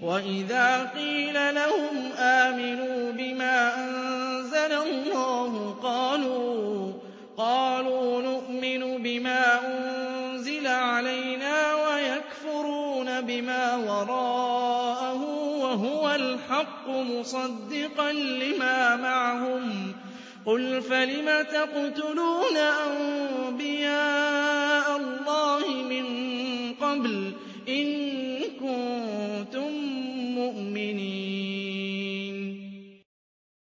وَإِذَا قِيلَ لَهُمْ آمِنُوا بِمَا أَنزَلَ اللَّهُ قَالُوا نُؤْمِنُ بِمَا أُنزِلَ عَلَيْنَا وَيَكْفُرُونَ بِمَا وَرَاءَهُ وَهُوَ الْحَقُّ مُصَدِّقًا لِّمَا مَعَهُمْ ۗ قُلْ فَلِمَ تَقْتُلُونَ أَنبِيَاءَ